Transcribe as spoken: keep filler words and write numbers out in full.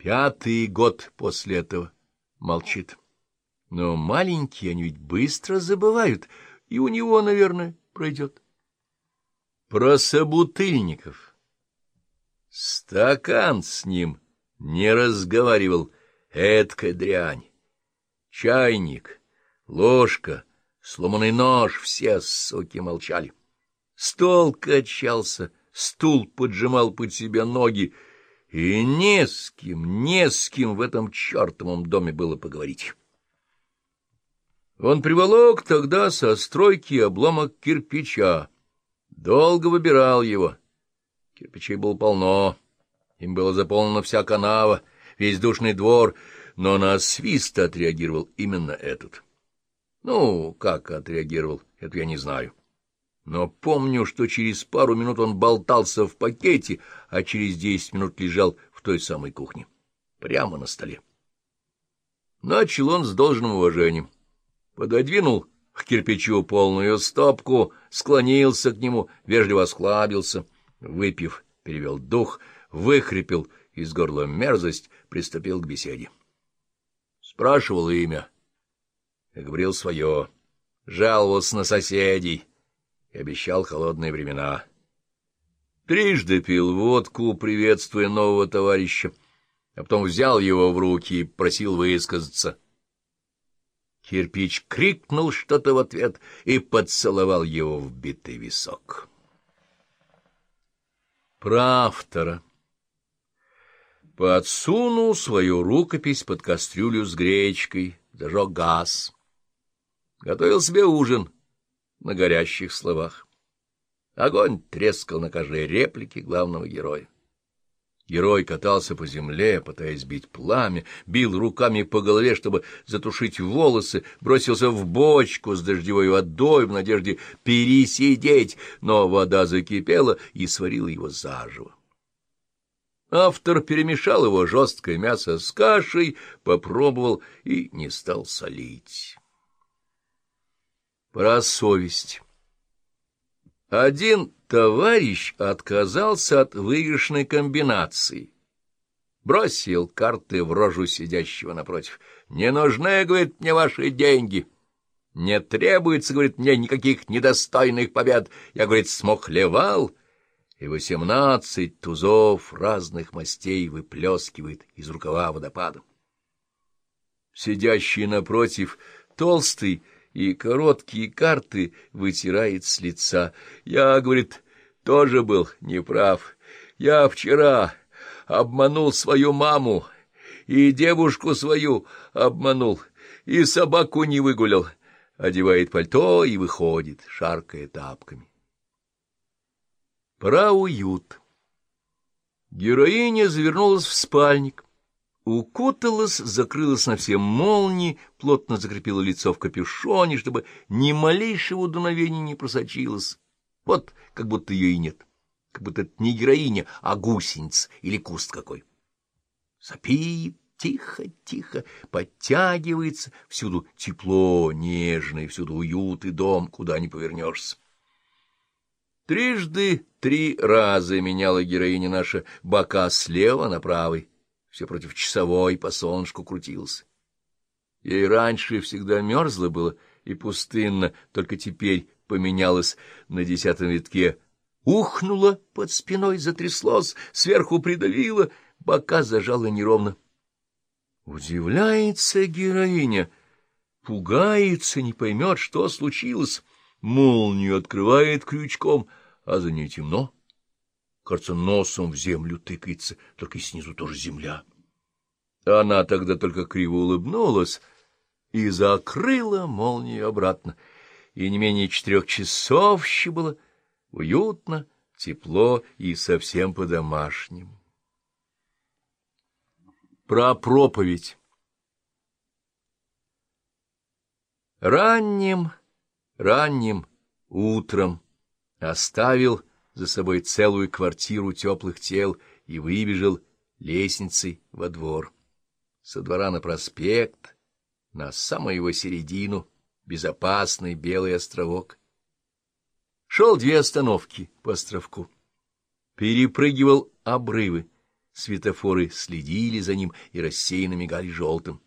Пятый год после этого молчит. Но маленькие они ведь быстро забывают, и у него, наверное, пройдет. Про собутыльников. Стакан с ним не разговаривал, эткая дрянь. Чайник, ложка, сломанный нож — все, суки, молчали. Стол качался, стул поджимал под себя ноги, и не с кем, не с кем в этом чертовом доме было поговорить. Он приволок тогда со стройки обломок кирпича, долго выбирал его. Кирпичей было полно, им было заполнена вся канава, весь душный двор, но на свист отреагировал именно этот. Ну, как отреагировал, это я не знаю. Но помню, что через пару минут он болтался в пакете, а через десять минут лежал в той самой кухне, прямо на столе. Начал он с должным уважением. Пододвинул к кирпичу полную стопку, склонился к нему, вежливо осклабился, выпив, перевел дух, выхрипел из горла мерзость, приступил к беседе. Спрашивал имя, и говорил свое, жаловался на соседей и обещал холодные времена. Трижды пил водку, приветствуя нового товарища, а потом взял его в руки и просил высказаться. Кирпич крикнул что-то в ответ и поцеловал его в битый висок. Про автора. Подсунул свою рукопись под кастрюлю с гречкой, зажег газ. Готовил себе ужин на горящих словах. Огонь трескал на каждой реплике главного героя. Герой катался по земле, пытаясь бить пламя, бил руками по голове, чтобы затушить волосы, бросился в бочку с дождевой водой в надежде пересидеть, но вода закипела и сварила его заживо. Автор перемешал его жесткое мясо с кашей, попробовал и не стал солить. Про совесть. Один товарищ отказался от выигрышной комбинации. Бросил карты в рожу сидящего напротив. «Не нужны, — говорит, — мне ваши деньги. Не требуется, — говорит, — мне никаких недостойных побед. Я, — говорит, — смухлевал». И восемнадцать тузов разных мастей выплескивает из рукава водопадом. Сидящий напротив, толстый, и короткие карты вытирает с лица. Я, говорит, тоже был неправ. Я вчера обманул свою маму, и девушку свою обманул, и собаку не выгулял. Одевает пальто и выходит, шаркая тапками. Про уют. Героиня завернулась в спальник. Укуталась, закрылась на все молнии, плотно закрепила лицо в капюшоне, чтобы ни малейшего дуновения не просочилось. Вот как будто ее и нет, как будто это не героиня, а гусеница или куст какой. Сопит тихо-тихо, подтягивается, всюду тепло, нежно, всюду уют и дом, куда ни повернешься. Трижды три раза меняла героиня наша бока слева на правый. Все против часовой, по солнышку крутился. Ей раньше всегда мерзло было и пустынно, только теперь поменялось на десятом витке. Ухнуло под спиной, затряслось, сверху придавило, бока зажало неровно. Удивляется героиня, пугается, не поймет, что случилось. Молнию открывает крючком, а за ней темно. Кажется, носом в землю тыкается, только и снизу тоже земля. Она тогда только криво улыбнулась и закрыла молнию обратно. И не менее четырех часов еще было уютно, тепло и совсем по-домашнему. Про проповедь. Ранним, ранним утром оставил за собой целую квартиру теплых тел и выбежал лестницей во двор. Со двора на проспект, на самую его середину, безопасный белый островок. Шел две остановки по островку. Перепрыгивал обрывы, Светофоры следили за ним и рассеянно мигали желтым.